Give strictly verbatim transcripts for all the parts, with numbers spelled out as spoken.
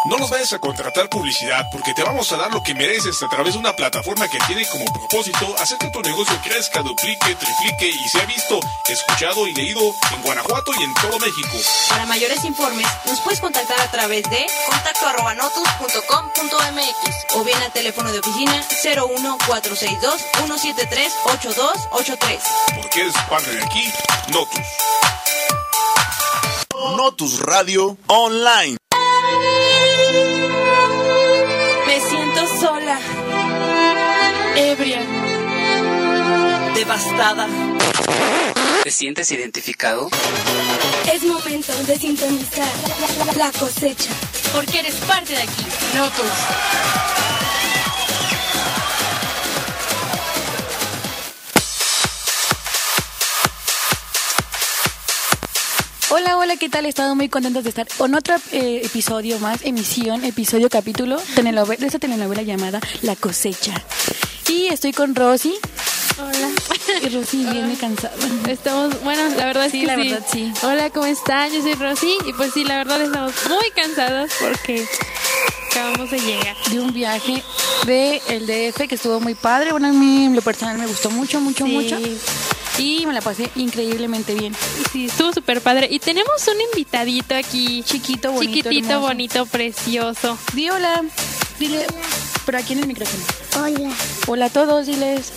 No nos vayas a contratar publicidad porque te vamos a dar lo que mereces a través de una plataforma que tiene como propósito hacer que tu negocio crezca, duplique, triplique y sea visto, escuchado y leído en Guanajuato y en todo México. Para mayores informes nos puedes contactar a través de contacto arroba notus punto com punto m x o bien al teléfono de oficina cero uno cuatro seis dos uno siete tres ocho dos ocho tres. Porque eres parte de aquí, Notus. Notus Radio Online. Me siento sola, ebria, devastada. ¿Te sientes identificado? Es momento de sintonizar La Cosecha. Porque eres parte de aquí, Notus. Hola, hola, ¿qué tal? He estado muy contentos de estar con otro eh, episodio más, emisión, episodio, capítulo telenovela, de esta telenovela llamada La Cosecha. Y estoy con Rosy. Hola. Y Rosy viene cansada. Estamos, bueno, la verdad es sí, que la sí. verdad, sí. Hola, ¿cómo están? Yo soy Rosy y pues sí, la verdad estamos muy cansados porque acabamos de llegar. De un viaje de el D F que estuvo muy padre. Bueno, a mí en lo personal me gustó mucho, mucho, sí. mucho. Y me la pasé increíblemente bien. Sí, estuvo súper padre. Y tenemos un invitadito aquí. Chiquito, bonito, Chiquitito, hermoso. bonito, precioso. Di hola. Dile, por aquí en el micrófono. Hola. Hola a todos, diles.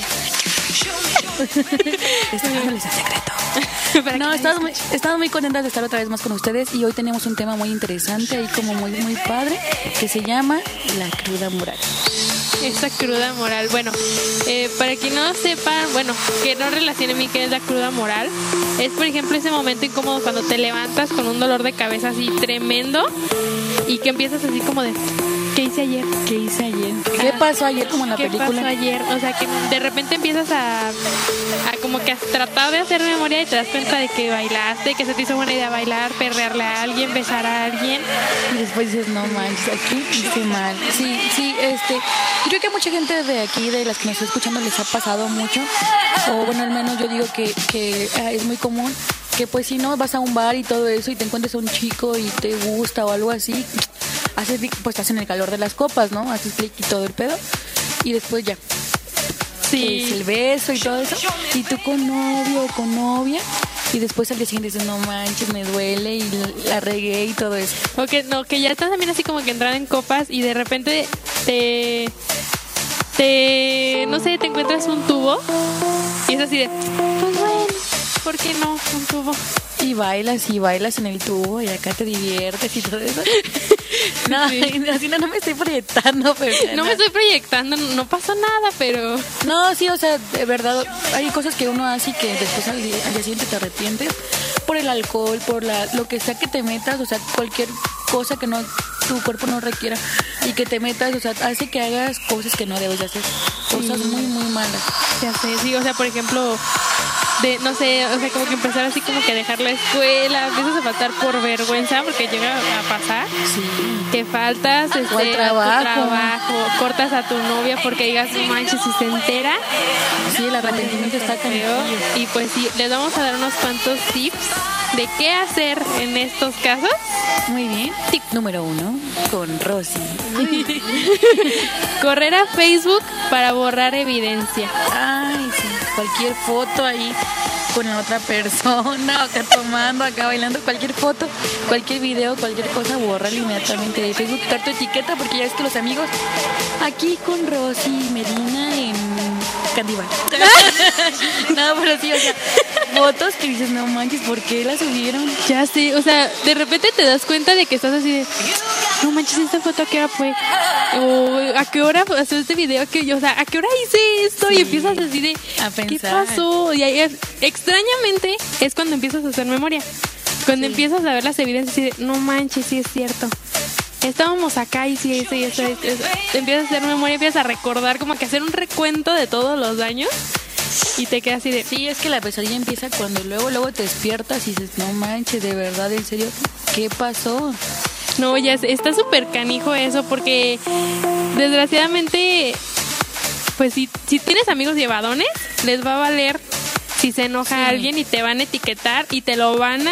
Estoy dándoles el secreto. No, estamos muy, estamos muy contentas de estar otra vez más con ustedes. Y hoy tenemos un tema muy interesante y como muy, muy padre, que se llama la cruda moral. Esa cruda moral. Bueno, eh, para quien no sepan, bueno, que no relacione a mí qué es la cruda moral, es por ejemplo ese momento incómodo cuando te levantas con un dolor de cabeza así tremendo y que empiezas así como de ¿qué hice ayer? ¿Qué hice ayer? ¿Qué pasó ayer como en la ¿Qué película? pasó ayer? O sea, que de repente empiezas a, a como que a tratar de hacer memoria y te das cuenta de que bailaste, que se te hizo buena idea bailar, perrearle a alguien, besar a alguien. Y después dices, no manches, aquí hice mal. Sí, sí, este... Creo que a mucha gente de aquí, de las que nos está escuchando, les ha pasado mucho. O bueno, al menos yo digo que, que eh, es muy común que pues si no vas a un bar y todo eso y te encuentras a un chico y te gusta o algo así, haces pues estás en el calor de las copas, ¿no? Haces clic y todo el pedo y después ya Sí. es el beso y todo eso y tú con novio o con novia y después al día siguiente dices no manches, me duele y la regué y todo eso. O que no, que ya estás también así como que entrando en copas y de repente te te no sé, te encuentras un tubo y es así de pues bueno, ¿por qué no? Un tubo. Y bailas y bailas en el tubo y acá te diviertes y todo eso. No, Sí. así no, no me estoy proyectando, pero... No me estoy proyectando, no pasó nada, pero... No, sí, o sea, de verdad, hay cosas que uno hace y que después al día, al día siguiente te arrepientes por el alcohol, por la lo que sea que te metas, o sea, cualquier cosa que no tu cuerpo no requiera y que te metas, o sea, hace que hagas cosas que no debes de hacer, cosas Sí. muy, muy malas. Ya sé, sí, o sea, por ejemplo, de, no sé, o sea, como que empezar así como que dejar la escuela, empiezas a faltar por vergüenza porque llega a pasar. Sí. Que faltas este, O al a tu trabajo. trabajo, cortas a tu novia porque digas, no manches, si se entera. Sí, el arrepentimiento está con Feo. Y pues sí, les vamos a dar unos cuantos tips de qué hacer en estos casos. Muy bien. Tip número uno, con Rosy. Correr a Facebook para borrar evidencia. Ay, sí, cualquier foto ahí con la otra persona, acá tomando, acá bailando, cualquier foto, cualquier video, cualquier cosa, borrarla inmediatamente de Facebook, quitar tu etiqueta, porque ya es que los amigos, aquí con Rosy Medina en Candival. No, pero sí, o sea, fotos que dices, no manches, ¿por qué las subieron? Ya sé, o sea, de repente te das cuenta de que estás así de, no manches, esta foto a qué hora fue, o a qué hora pasó este video, que yo, o sea, a qué hora hice esto, Sí. y empiezas así de, A ¿qué pensar. pasó? Y ahí, es- extrañamente es cuando empiezas a hacer memoria, cuando Sí. empiezas a ver las evidencias y de, no manches, sí es cierto. Estábamos acá y sí, eso y eso, y eso. Te empiezas a hacer memoria, empiezas a recordar, como que hacer un recuento de todos los daños y te quedas así de, Sí, es que la pesadilla empieza cuando luego, luego te despiertas y dices, no manches, de verdad, en serio, ¿qué pasó? no, ya es- está súper canijo eso porque desgraciadamente, pues si, si tienes amigos llevadones, les va a valer si se enoja Sí. alguien y te van a etiquetar y te lo van a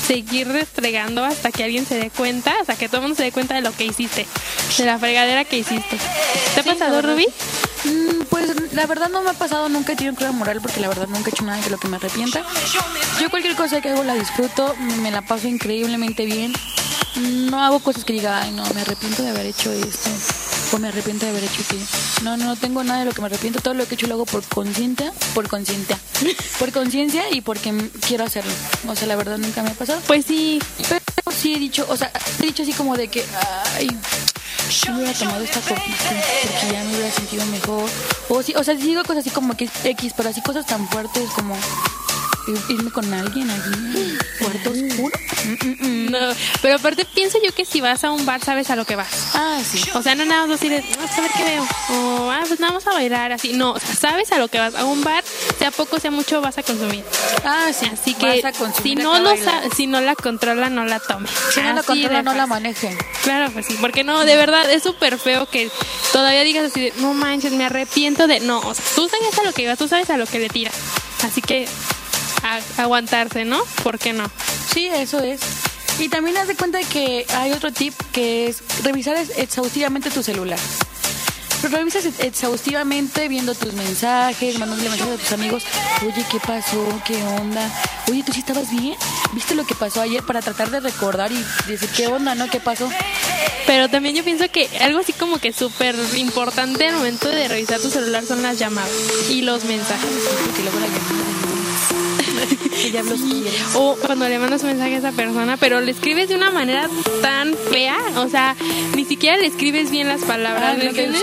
seguir restregando hasta que alguien se dé cuenta, hasta que todo el mundo se dé cuenta de lo que hiciste, de la fregadera que hiciste. ¿Te ha Sí, pasado, Ruby? Mm, Pues la verdad no me ha pasado, nunca he tenido cruda moral porque la verdad nunca he hecho nada de lo que me arrepienta. Yo cualquier cosa que hago la disfruto, me la paso increíblemente bien. No hago cosas que diga, ay no, me arrepiento de haber hecho esto o me arrepiento de haber hecho aquello. No, no, no tengo nada de lo que me arrepiento. Todo lo que he hecho lo hago por conciencia, por conciencia, por conciencia y porque m- quiero hacerlo. O sea, la verdad nunca me ha pasado. Pues sí. Pero sí he dicho, o sea, he dicho así como de que, ay, yo me hubiera tomado esta copita porque ya me hubiera sentido mejor. O sí, o sea, sí digo cosas así como que X, pero así cosas tan fuertes como ir- irme con alguien allí en cuarto oscuro. Mm, mm, mm. No, pero aparte pienso yo que si vas a un bar sabes a lo que vas. Ah, sí. O sea, no nada más así de, vamos a ver qué veo. O, ah, pues nada, vamos a bailar, así. No, o sea, sabes a lo que vas. A un bar, sea poco, sea mucho, vas a consumir. Ah, sí. Así que Vas a consumir si no, acá lo bailar. sa- si no la controla, no la tome. Si no la Así controla, de no la fácil. maneje. Claro, pues sí, porque no, de verdad, es súper feo que todavía digas así de, no manches, me arrepiento de... No, o sea, tú sabes a lo que ibas, tú sabes a lo que le tiras. Así que a- aguantarse, ¿no? ¿Por qué no? Sí, eso es. Y también haz de cuenta que hay otro tip que es revisar ex- exhaustivamente tu celular. Lo revisas ex- exhaustivamente viendo tus mensajes, mandándole mensajes a tus amigos. Oye, ¿qué pasó? ¿Qué onda? Oye, ¿tú sí estabas bien? ¿Viste lo que pasó ayer? Para tratar de recordar y decir, ¿qué onda, no? ¿Qué pasó? Pero también yo pienso que algo así como que súper importante al momento de revisar tu celular son las llamadas y los mensajes. Porque luego la llamada que ya los quiere. O cuando le mandas un mensaje a esa persona, pero le escribes de una manera tan fea, o sea, ni siquiera le escribes bien las palabras, ¿me entiendes?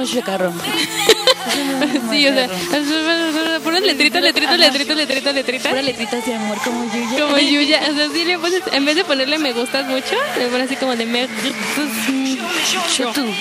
Sí, o sea, puras letritas, letritas, letritas, letritas, letritas. Puras letritas de amor como Yuya. Como Yuya, o sea, sí le pones, en vez de ponerle me gustas mucho, le pones así como de me Yo tú.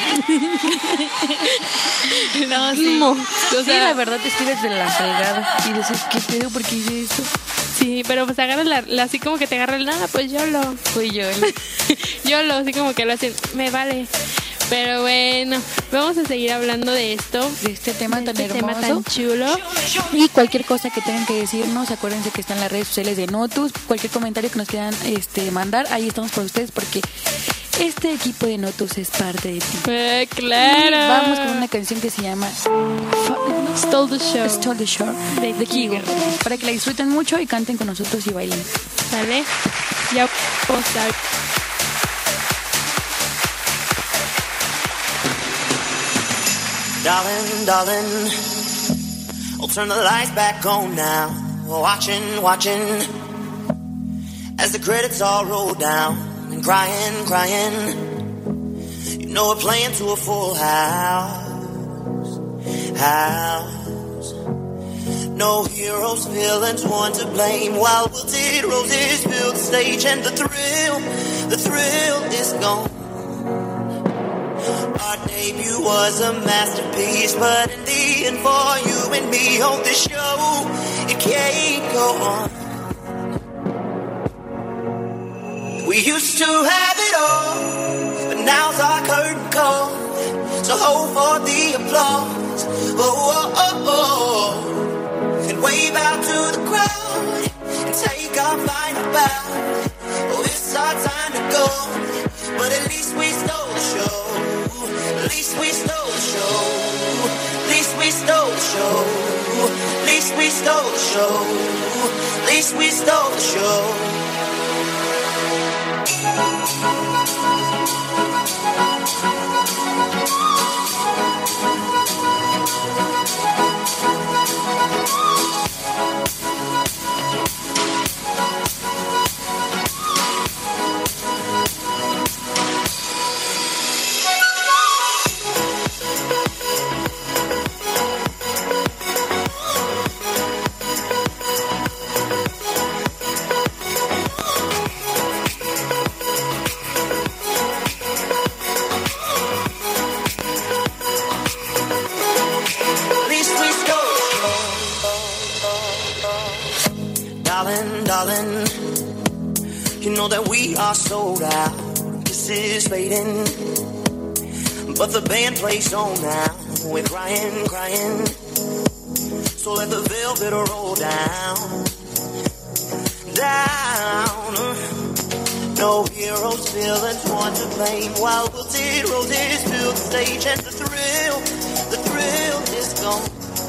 No, sí. No. O Sí, sea, la verdad te escribes de la fregada y dices, ¿qué pedo? ¿Por qué hice esto? sí, pero pues agarras la, la- así como que te agarra el nada, pues yo lo. Fui yo. Yo lo, así como que lo hacen, me vale. Pero bueno, vamos a seguir hablando de esto. De este tema de tan este hermoso. tema tan chulo. Y cualquier cosa que tengan que decirnos, acuérdense que están las redes sociales de Notus. Cualquier comentario que nos quieran este, mandar, ahí estamos por ustedes porque este equipo de Notus es parte de ti. Eh, Y claro. vamos con una canción que se llama Stole the Show. Stole the Show de, de Kigo. Para que la disfruten mucho y canten con nosotros y bailen. ¿Vale? Ya vamos a... Darling, darling, I'll turn the lights back on now. Watching, watching, as the credits all roll down. And crying, crying, you know we're playing to a full house. House. No heroes, villains, one to blame. While wilted roses fill the stage, and the thrill, the thrill is gone. Our debut was a masterpiece, but in the end, for you and me on this show, it can't go on. We used to have it all, but now's our curtain call. So hold for the applause, oh, oh, oh, oh. And wave out to the crowd, and take our final bow. Oh, it's our time to go, but at least we stole the show. At least we stole the show. At least we stole the show. At least we stole the show. At least we stole the show. At least we stole the show. Darling, darling, you know that we are sold out. This is fading, but the band plays on now. We're crying, crying, so let the velvet roll down. down. No heroes, villains, one to blame. While wilted roses fill the stage, and the thrill, the thrill is gone.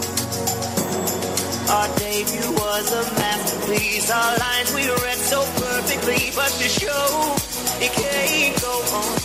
Our debut was a masterpiece. Our lines we read so perfectly, but the show, it can't go on.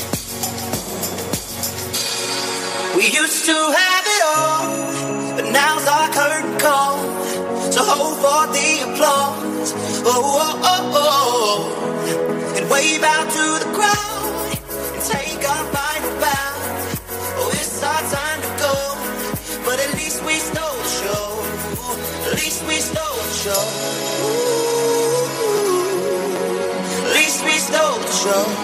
We used to have it all, but now's our curtain call. So hold for the applause, oh, oh, oh, oh, and wave out to the crowd, and take our final bow. Oh, it's our time to go, but at least we stole the show. At least we stole the show. Ooh, at least we stole the show.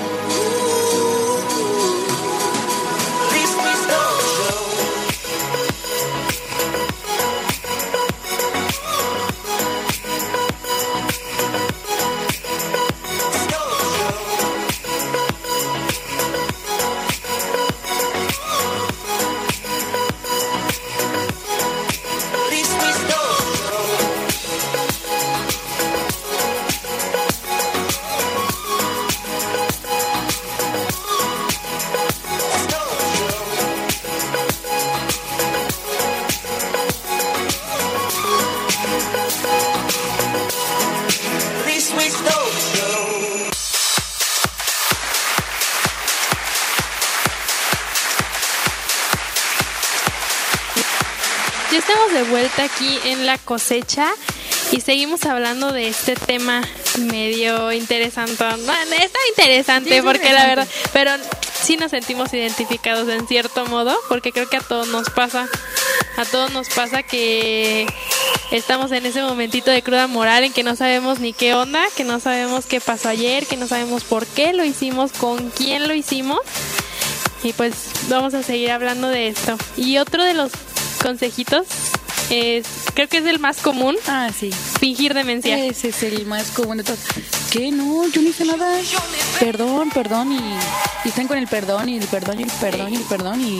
De vuelta aquí en La Cosecha y seguimos hablando de este tema medio interesante. No, está interesante sí, porque interesante. La verdad, pero sí nos sentimos identificados en cierto modo, porque creo que a todos nos pasa, a todos nos pasa que estamos en ese momentito de cruda moral en que no sabemos ni qué onda, que no sabemos qué pasó ayer, que no sabemos por qué lo hicimos, con quién lo hicimos, y pues vamos a seguir hablando de esto. Y otro de los consejitos es, creo que es el más común. Ah, sí. Fingir demencia. Ese es el más común de todos. ¿Qué? No, yo no hice nada. Perdón, perdón. Y, y están con el perdón y el perdón y el perdón y el perdón. Y,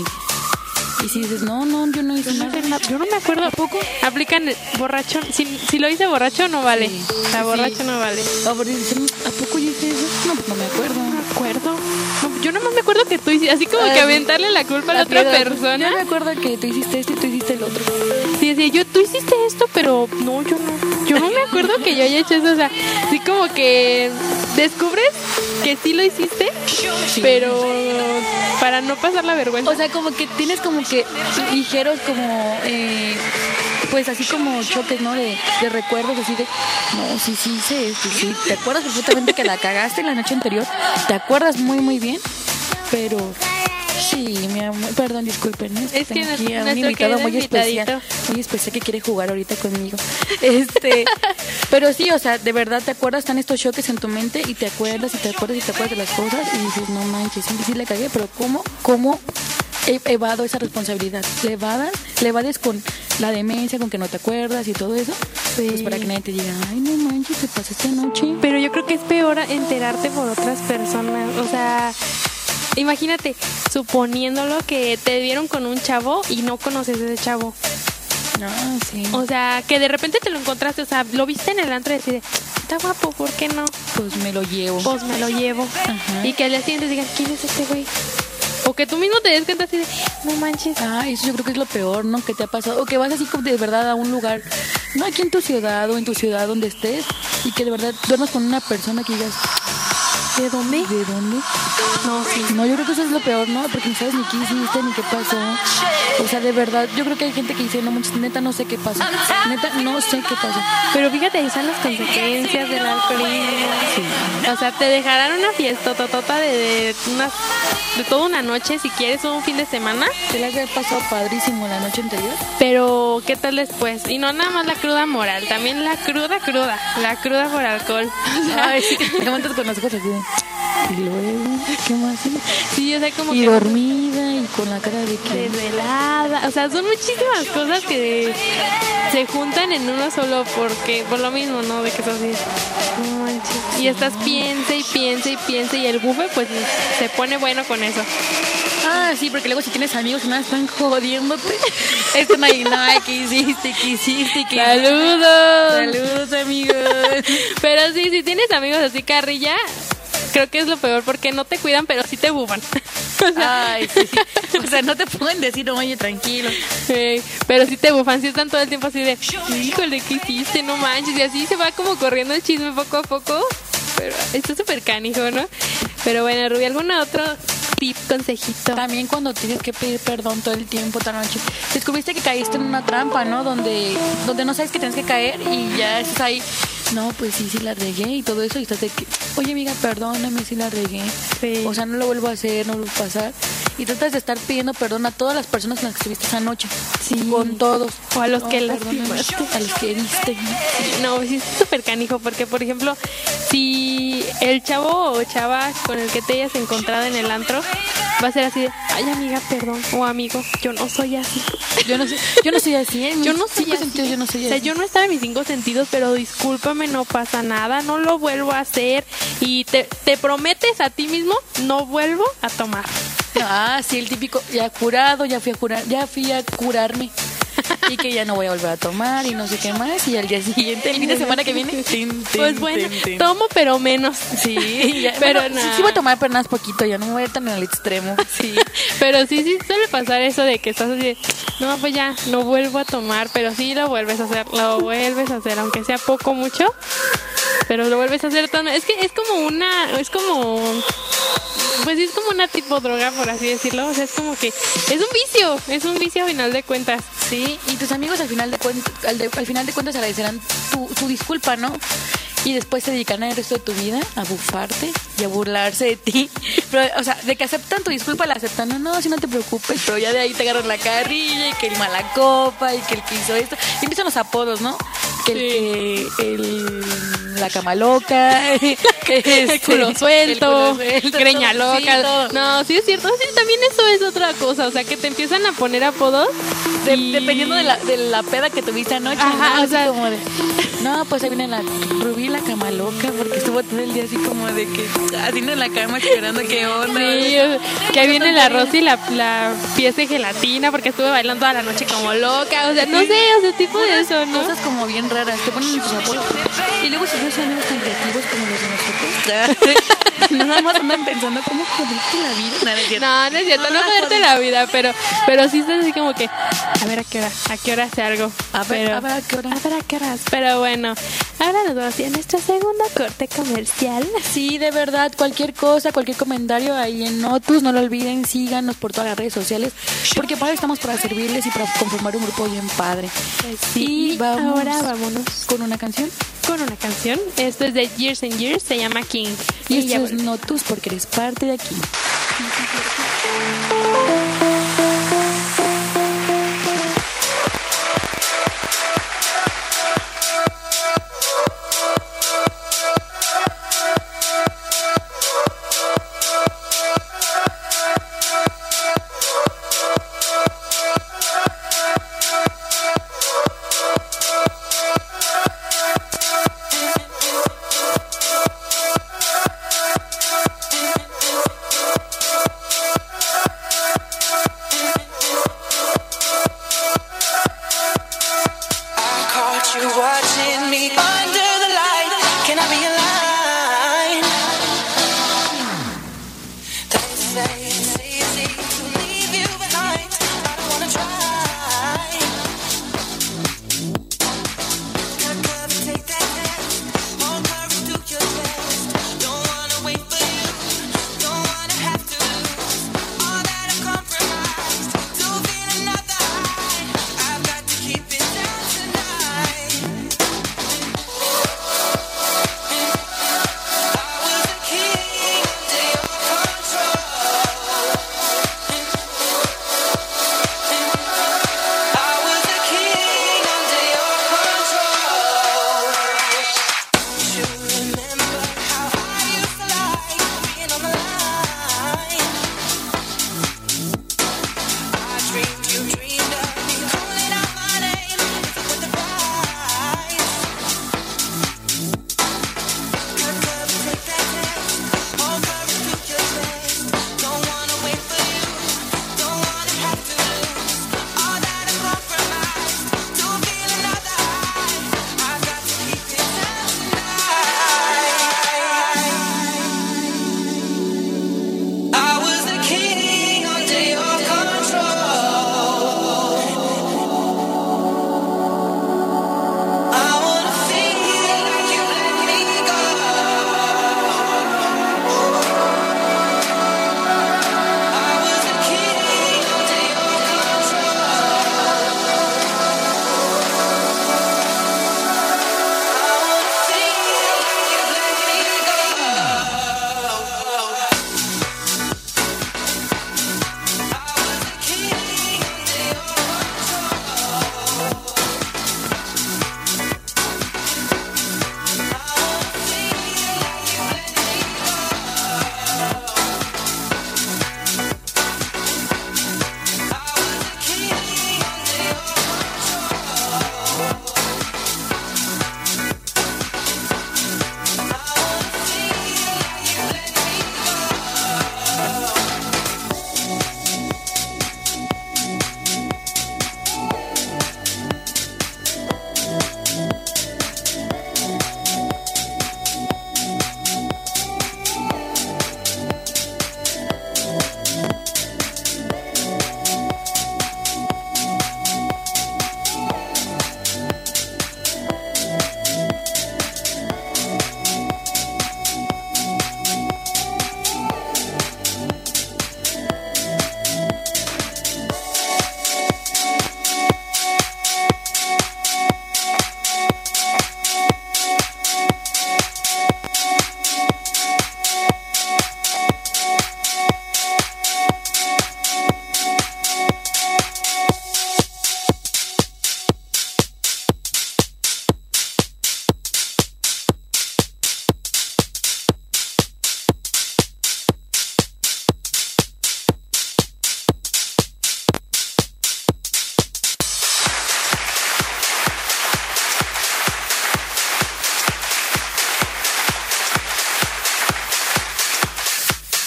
y si dices, no, no, yo no hice yo nada. No, yo no me acuerdo. ¿A poco? Aplican el borracho. Si, si lo hice borracho, no vale. Sí, o sea, borracho sí. No vale. ¿A poco yo hice eso? No, pues no me acuerdo. No me acuerdo. No, yo nomás me acuerdo que tú hiciste, así como Ay, que aventarle la culpa a la otra piedra, persona. Yo me acuerdo que tú hiciste esto y tú hiciste el otro. Sí, decía yo, tú hiciste esto, pero no, yo no. Yo no me acuerdo que yo haya hecho eso. O sea, así como que descubres que sí lo hiciste, sí. Pero para no pasar la vergüenza. O sea, como que tienes como que ligeros como... Eh, pues así como choques, ¿no? De, de recuerdos, así de, no, sí, sí, sí, sí, sí. ¿Te acuerdas perfectamente que la cagaste la noche anterior? ¿Te acuerdas muy, muy bien? Pero, sí, mi amor, perdón, disculpen, ¿eh? Es que aquí a un invitado muy especial, muy especial que quiere jugar ahorita conmigo. Este, pero sí, o sea, de verdad te acuerdas, están estos choques en tu mente y te acuerdas y te acuerdas y te acuerdas de las cosas y dices, no manches, sí, sí le cagué, pero ¿cómo? ¿Cómo? Evado esa responsabilidad, le evades, le evades con la demencia, con que no te acuerdas y todo eso, sí. Pues para que nadie te diga, ay, no manches, te pasaste anoche. Pero yo creo que es peor enterarte por otras personas, o sea, imagínate, suponiéndolo que te vieron con un chavo y no conoces a ese chavo. No, sí. O sea, que de repente te lo encontraste, o sea, lo viste en el antro y decís, está guapo, ¿por qué no? Pues me lo llevo. Pues me lo llevo. Ajá. Y que al día siguiente digas, ¿quién es este güey? O que tú mismo te des cuenta así de, no manches. Ah, eso yo creo que es lo peor, ¿no? Que te ha pasado. O que vas así como de verdad a un lugar, no aquí en tu ciudad o en tu ciudad donde estés, y que de verdad duermas con una persona que digas, ¿de dónde? ¿De dónde? No, sí. No, yo creo que eso es lo peor, ¿no? Porque no sabes ni qué hiciste ni qué pasó. O sea, de verdad, yo creo que hay gente que dice, no, neta, no sé qué pasó. Neta, no sé qué pasó. Pero fíjate, ahí están las consecuencias del alcoholismo. Sí. O sea, te dejarán una fiesta totota de, de, una, de toda una noche, si quieres, o un fin de semana. Te la había pasado padrísimo la noche anterior. Pero, ¿qué tal después? Y no nada más la cruda moral, también la cruda, cruda. La cruda por alcohol. O sea, ay, sí, te levantas con las cosas así. Y luego, ¿qué más? Sí, o sea, como y que... dormida y con la cara de que... desvelada. O sea, son muchísimas cosas que se juntan en uno solo porque... Por lo mismo, ¿no? De que es así... No manches. Y estás piensa y piensa y piensa y el bufe, pues, se pone bueno con eso. Ah, sí, porque luego si tienes amigos y nada están jodiéndote. Esto no hay, no, ¿qué hiciste? ¿Qué hiciste? ¿Qué ¡Saludos! Saludos, amigos. Pero sí, si tienes amigos así carrilla, creo que es lo peor porque no te cuidan, pero sí te bufan. O sea, Ay, sí, sí. O sea, no te pueden decir, oye, tranquilo. eh, pero sí te bufan, sí están todo el tiempo así de, híjole, ¿qué hiciste? No manches. Y así se va como corriendo el chisme poco a poco. Pero está súper canijo, ¿no? Pero bueno, Ruby, ¿algún otro tip, consejito? También cuando tienes que pedir perdón todo el tiempo, toda noche. Descubriste que caíste en una trampa, ¿no? Donde, donde no sabes que tienes que caer y ya estás ahí. No, pues sí, sí la regué y todo eso. Y estás de que, oye, amiga, perdóname si la regué. Sí. O sea, no lo vuelvo a hacer, no lo vuelvo a pasar. Y tratas de estar pidiendo perdón a todas las personas con las que estuviste esa noche. Sí. Con todos. O a los No, que perdóname, lastimaste. a los que heriste. No, sí es súper canijo porque, por ejemplo, si el chavo o chava con el que te hayas encontrado en el antro va a ser así de, ay, amiga, perdón, o amigo, yo no soy así. Yo no, sé, yo no soy así. En Yo mis no soy cinco así. sentidos, yo no soy O sea, así. yo no estaba en mis cinco sentidos, pero discúlpame, no pasa nada, no lo vuelvo a hacer y te, te prometes a ti mismo, no vuelvo a tomar. Ah, sí, el típico, ya curado, ya fui a curar, ya fui a curarme. Y que ya no voy a volver a tomar y no sé qué más. Y al día siguiente, el fin de semana que viene, tin, tin, Pues bueno, tin, tin. tomo pero menos. Sí, ya, Pero bueno, no. sí, sí voy a tomar, pero nada más poquito, ya no me voy a ir tan al extremo. Sí, pero sí, sí suele pasar eso de que estás así de, no, pues ya, no vuelvo a tomar, pero sí lo vuelves a hacer, lo vuelves a hacer, aunque sea poco, mucho, pero lo vuelves a hacer. Tan... Es que es como una, es como, pues es como una tipo droga, por así decirlo, o sea, es como que, es un vicio, es un vicio a final de cuentas. Sí, y tus amigos al final de cuentas, al, de- al final de cuentas agradecerán tu, tu disculpa, ¿no? Y después se dedican el resto de tu vida a bufarte y a burlarse de ti. Pero, o sea, de que aceptan tu disculpa, la aceptan. No, no, si no te preocupes. Pero ya de ahí te agarran la carrilla y que el mala copa y que el que hizo esto. Y empiezan los apodos, ¿no? Que el que... El, la cama loca. El culo suelto, greña sí, loca. todo. No, sí es cierto, sí, también eso es otra cosa, o sea, que te empiezan a poner apodos. De- y- Dependiendo de la, de la peda que tuviste anoche. Ajá, ¿no? o Así sea- como de, no, pues ahí viene la Rubí, la cama loca, porque estuvo todo el día así como de que así en la cama llorando, qué onda. Sí, o- que ahí viene la Rosy, la, la pieza de gelatina, porque estuve bailando toda la noche como loca, o sea, no sé, o sea, tipo de eso, ¿no? Cosas como bien raras, te ponen tus apodos. Y luego si no son amigos tan creativos como los de nosotros, nada más andan pensando cómo joderte la vida. Nada, es cierto. No, no es cierto, no joderte la vida, pero, pero sí estás así como que, a ver a qué hora, a qué hora hace algo. A ver, Pero- a ver a qué hora. A ver a qué horas. Pero bueno, ahora nos vamos a ir a nuestro segundo corte comercial. Sí, de verdad, cualquier cosa, cualquier comentario ahí en Notus, no lo olviden, síganos por todas las redes sociales, porque para estamos para servirles y para conformar un grupo bien padre. Sí, Y vamos ahora vámonos con una canción. con una canción. Esto es de Years and Years, se llama King. Y ya esto es volvemos. Notus porque eres parte de aquí. I caught you watching me under the light. Can I be a line? They say it's easy to leave you behind. I don't wanna try. Got courage, take that chance. More courage to your chest. Don't wanna wait for you. Don't wanna have to lose all that I've compromised to feel another high. I've got to keep it down tonight. I was a king under your control.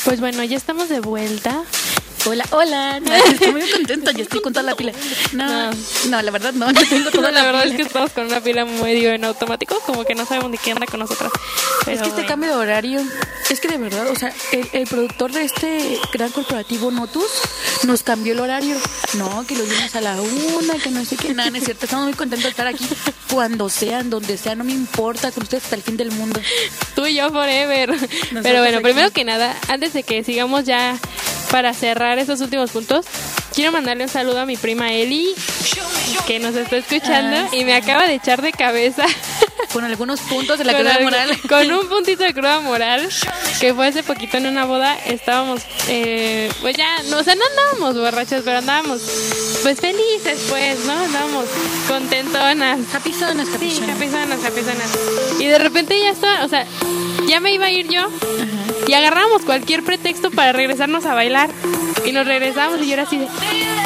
Pues bueno, ya estamos de vuelta. Hola, hola. No, estoy muy contenta, ya estoy con toda la pila. No, no, no la verdad no, yo tengo toda no, la, la verdad pila. es que estamos con una pila medio en automático, como que no sabemos ni qué anda con nosotras. Pero es que este bueno. cambio de horario, es que de verdad, o sea, el, el productor de este gran corporativo Notus nos cambió el horario. No, que los lunes a la una, que no sé qué, nada, no es cierto. Estamos muy contentos de estar aquí cuando sean, donde sea, no me importa, con ustedes hasta el fin del mundo. Tú y yo forever. Nosotros Pero bueno, aquí. primero que nada, antes de que sigamos ya para cerrar estos últimos puntos, quiero mandarle un saludo a mi prima Eli, que nos está escuchando Ah, y me acaba de echar de cabeza Con algunos puntos de la con, cruda algo- moral. con un puntito de cruda moral, que fue hace poquito en una boda. Estábamos, eh, pues ya, no, o sea, no andábamos borrachos, pero andábamos pues felices, pues, ¿no? Andábamos contentonas. Capizonas, Sí, capizonas. capizonas, capizonas. Y de repente ya está, o sea, ya me iba a ir yo y agarramos cualquier pretexto para regresarnos a bailar. Y nos regresamos y yo era así de...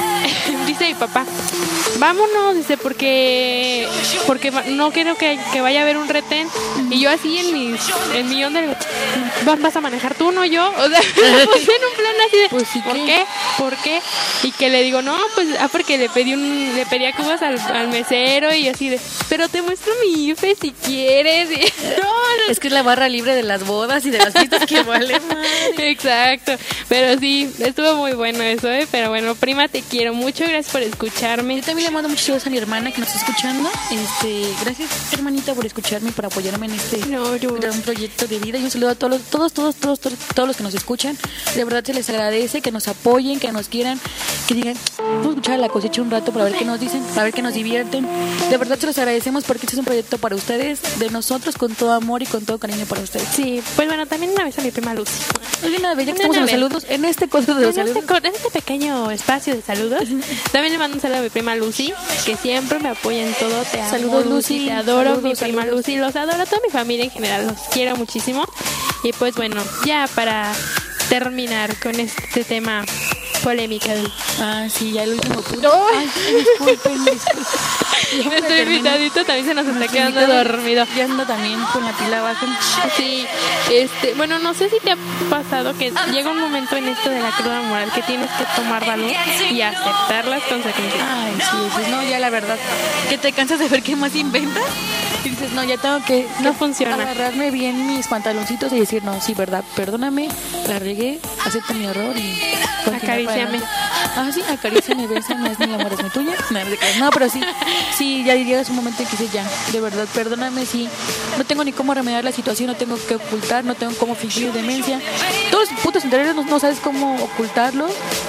Dice mi papá, vámonos, dice, porque porque va- no quiero que, que vaya a haber un retén. Y yo así en mi, en mi onda, de, "¿Va- ¿vas a manejar tú, no yo?" O sea, pues en un plan así de, Pues sí, ¿por ¿qué? qué? ¿Por qué? Y que le digo, no, pues, ah, porque le pedí un, le pedí a cubas al, al mesero y así de, pero te muestro mi I F E si quieres. Y, no, no, Es que es la barra libre de las bodas y de las fiestas que vale madre. exacto, pero sí, estuvo muy bueno eso, ¿eh? Pero bueno, prima, te quiero mucho, gracias por escucharme. Yo también le mando muchos saludos a mi hermana que nos está escuchando. Este, gracias, hermanita, por escucharme y por apoyarme en este No, yo- gran proyecto de vida. Y un saludo a todos, los- todos, todos, todos, todos, todos los que nos escuchan. De verdad se les agradece que nos apoyen, que nos quieran, que digan, vamos a escuchar a La Cosecha un rato para ver qué nos dicen, para ver qué nos divierten. De verdad se los agradecemos porque este es un proyecto para ustedes, de nosotros, con todo amor y con todo cariño para ustedes. Sí, pues bueno, también una vez a mi prima Lucy. Oye, una vez, ya que Una estamos en los vez. saludos, en este coso de los En este, saludos. co- en este pequeño espacio de saludos, también le mando un saludo a mi prima Lucy, que siempre me apoya en todo. Te amo, Saludos, Lucy. te adoro, Saludos, mi prima saludos. Lucy, los adoro, a toda mi familia en general, los quiero muchísimo. Y pues bueno, ya para terminar con este tema polémica del... Ah, sí, ya el último punto. Ay, disculpen, disculpen. Ya me Nuestro terminé. invitadito también se nos está Nuestro quedando invitado dormido. Ya anda también con la pila baja. Sí, este, bueno, no sé si te ha pasado que llega un momento en esto de la cruda moral que tienes que tomar valor y aceptar las consecuencias. Ay, sí, sí, no, ya la verdad. Que te cansas de ver qué más inventas. Y dices, no, ya tengo que, No que funciona. agarrarme bien mis pantaloncitos y decir, no, sí, verdad, perdóname, la regué, acepto mi error y continuar para Acaríciame. adelante. Ah, sí, acaríciame, bésame, es mi amor, es mi tuya. No, no te creas. No, pero sí, sí, ya llegas un momento en que dices, ya, de verdad, perdóname, sí, no tengo ni cómo remediar la situación, no tengo que ocultar, no tengo cómo fingir demencia. Todos los putos interiores no, no sabes cómo ocultarlo.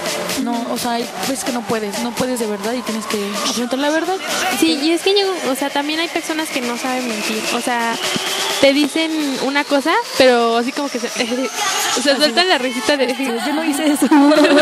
No, o sea, hay veces que no puedes, no puedes de verdad y tienes que afrontar la verdad. Sí, y es que llego, o sea, también hay personas que no saben mentir. O sea, te dicen una cosa, pero así como que se, o sea, sueltan la risita de... Yo no hice eso.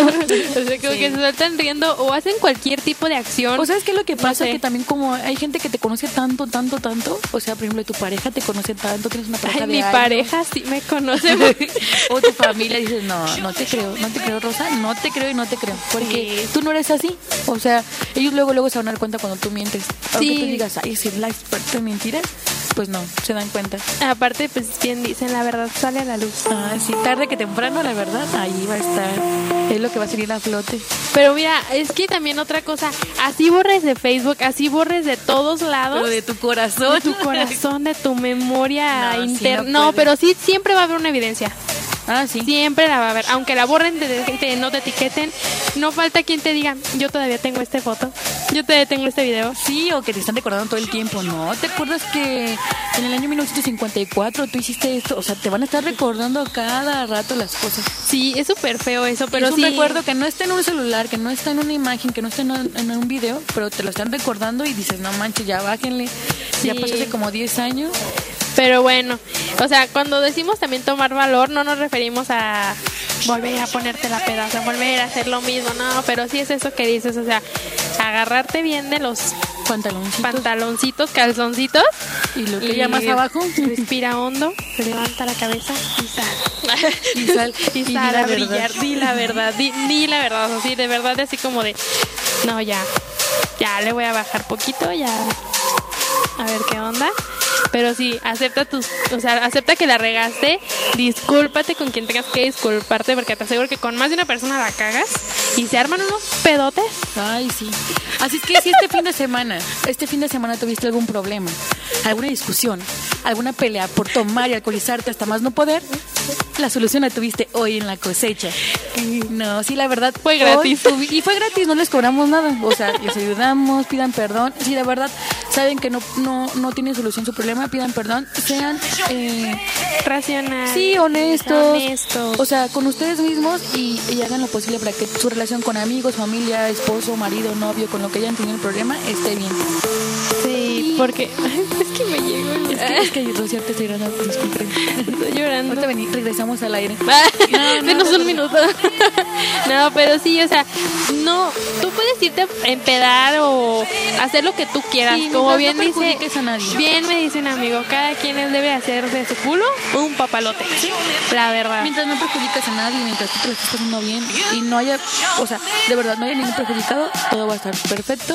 O sea, como Sí. que se sueltan riendo o hacen cualquier tipo de acción. O sabes qué es lo que No pasa, sé. que también como hay gente que te conoce tanto, tanto, tanto, o sea, por ejemplo, tu pareja te conoce tanto, tienes una pareja Ay, de mi años, pareja sí me conoce. o tu familia dices, no, no te creo, no te creo, Rosa, no te creo y no te creo, porque Sí. tú no eres así, o sea, ellos luego luego se van a dar cuenta cuando tú mientes, aunque Sí. tú digas, ay, si es la experta en mentiras, pues no, se dan cuenta. Aparte, pues bien dicen, la verdad sale a la luz. Ah, sí, tarde que temprano, la verdad, ahí va a estar, es lo que va a salir a flote. Pero mira, es que también otra cosa, así borres de Facebook, así borres de todos lados. Pero de tu corazón. De tu corazón, de tu memoria No, sí, interna. no No, puede. pero sí, siempre va a haber una evidencia. Ah, sí. Siempre la va a haber. Aunque la borren de gente, no te etiqueten, no falta quien te diga, yo todavía tengo esta foto, yo todavía tengo este video. Sí, o que te están recordando todo el tiempo. No, ¿te acuerdas que en el año mil novecientos cincuenta y cuatro tú hiciste esto? O sea, te van a estar recordando cada rato las cosas. Sí, es súper feo eso, pero Pero es un sí. recuerdo que no está en un celular, que no está en una imagen, que no está en un, en un video, pero te lo están recordando y dices, no manches, ya bájenle. Ya Sí. pasó hace como diez años. Pero bueno, o sea, cuando decimos también tomar valor, no nos referimos a volver a ponerte la peda, o sea, volver a hacer lo mismo, no, pero sí es eso que dices, o sea, agarrarte bien de los Pantaloncitos. pantaloncitos, calzoncitos. Y lo que ya más abajo. Respira hondo, levanta la cabeza y sal. Y sal. Y Y di sal la a verdad. brillar, di la verdad, di, di la verdad, así de verdad, así como de, no, ya, ya le voy a bajar poquito, ya, a ver qué onda. pero sí, acepta tus, o sea, acepta que la regaste, discúlpate con quien tengas que disculparte, porque te aseguro que con más de una persona la cagas y se arman unos pedotes. Ay, sí. Así es que si este fin de semana, este fin de semana tuviste algún problema, alguna discusión, alguna pelea por tomar y alcoholizarte hasta más no poder, la solución la tuviste hoy en La Cosecha. No, sí, la verdad fue gratis. Tuvi- y fue gratis, no les cobramos nada. O sea, les ayudamos, pidan perdón. Si la verdad saben que no, no, no tienen solución su problema, pidan perdón. Sean eh, racionales. Sí, honestos. honestos. O sea, con ustedes mismos y, y hagan lo posible para que su relación con amigos, familia, esposo, marido, novio, con lo que hayan tenido el problema, esté bien. Sí, porque es que me llegó. Es que, es que Rocío, te estoy llorando, disculpen. Estoy llorando. Ahorita vení, regresamos al aire. No, Denos no, un minuto. No, pero sí, o sea, no, tú puedes irte a empedar o hacer lo que tú quieras. Sí, como no, bien no dice, a nadie. bien me dice un amigo, cada quien debe hacer de su culo un papalote. ¿Sí? La verdad. Mientras no perjudicas a nadie, mientras tú te lo estás pasando bien y no haya, o sea, de verdad no haya ningún perjudicado, todo va a estar perfecto.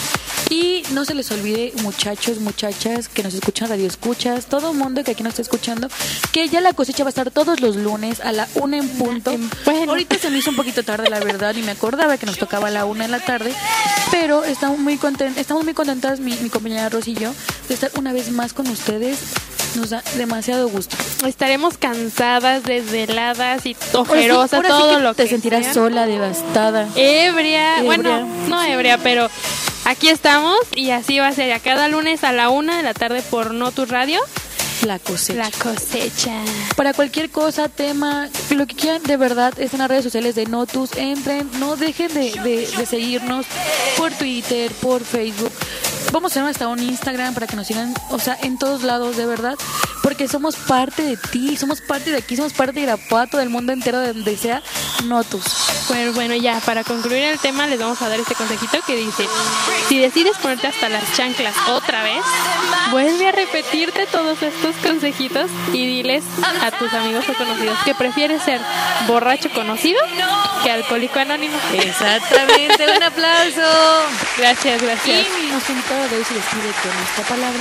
Y no se les olvide, muchachos, muchachas que nos escuchan, radio escuchas, todo el mundo que aquí nos está escuchando, que ya La Cosecha va a estar todos los lunes a la una en punto. Bueno. Ahorita se me hizo un poquito tarde, la verdad, y me acordaba que nos tocaba a la una en la tarde, pero estamos muy contentas, estamos muy contentas, mi, mi compañera Rosy y yo, de estar una vez más con ustedes. Nos da demasiado gusto. Estaremos cansadas, desveladas y ojerosas, ahora sí, ahora todo sí que lo que te sentirás sea. sola, devastada. Ebria. Ebria. Bueno, no ebria, pero aquí estamos y así va a ser. A cada lunes a la una de la tarde por No Tu Radio. La Cosecha. La Cosecha. Para cualquier cosa, tema, lo que quieran, de verdad, están las redes sociales de Notus. Entren, no dejen de, de, de seguirnos por Twitter, por Facebook. Vamos a tener hasta un Instagram para que nos sigan, o sea, en todos lados, de verdad. Porque somos parte de ti, somos parte de aquí, somos parte de Irapuato, del mundo entero, de donde sea, Notus. Pues bueno, ya, para concluir el tema, les vamos a dar este consejito que dice: si decides ponerte hasta las chanclas otra vez, vuelve a repetirte todos estos consejitos y diles a tus amigos o conocidos que prefieres ser borracho conocido que alcohólico anónimo. Exactamente, un aplauso. Gracias, gracias. Y nuestro invitado de hoy se despide con esta palabra.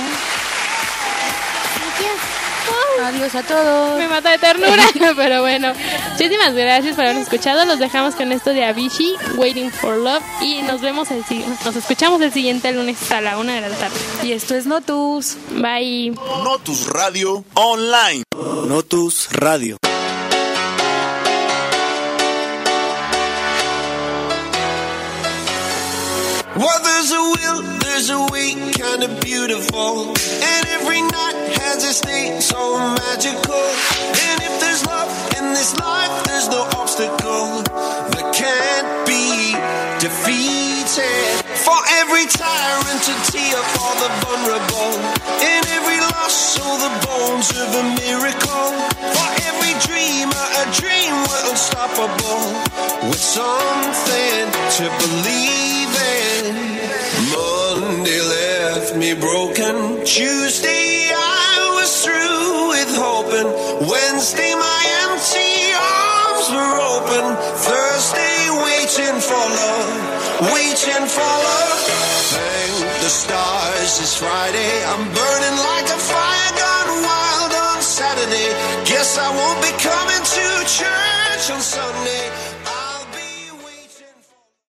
Adiós a todos. Me mata de ternura, pero bueno. Muchísimas gracias por habernos escuchado. Los dejamos con esto de Avicii, Waiting for Love. Y nos vemos el nos escuchamos el siguiente lunes a la una de la tarde. Y esto es Notus. Bye. Notus Radio Online. Notus Radio. Well, there's a will, there's a way, kind of beautiful. And every night has a state so magical. And if there's love in this life, there's no obstacle that can't be defeated. For every tyrant to tear for the vulnerable. In every loss, all the bones of a miracle. For every dreamer, a dream we're unstoppable. With something to believe in. Monday left me broken. Tuesday I was through with hoping. Wednesday my empty arms were open. Thursday waiting for love, waiting for love. Thank the stars it's Friday. I'm burning like a fire gone wild on Saturday. Guess I won't be coming to church on Sunday.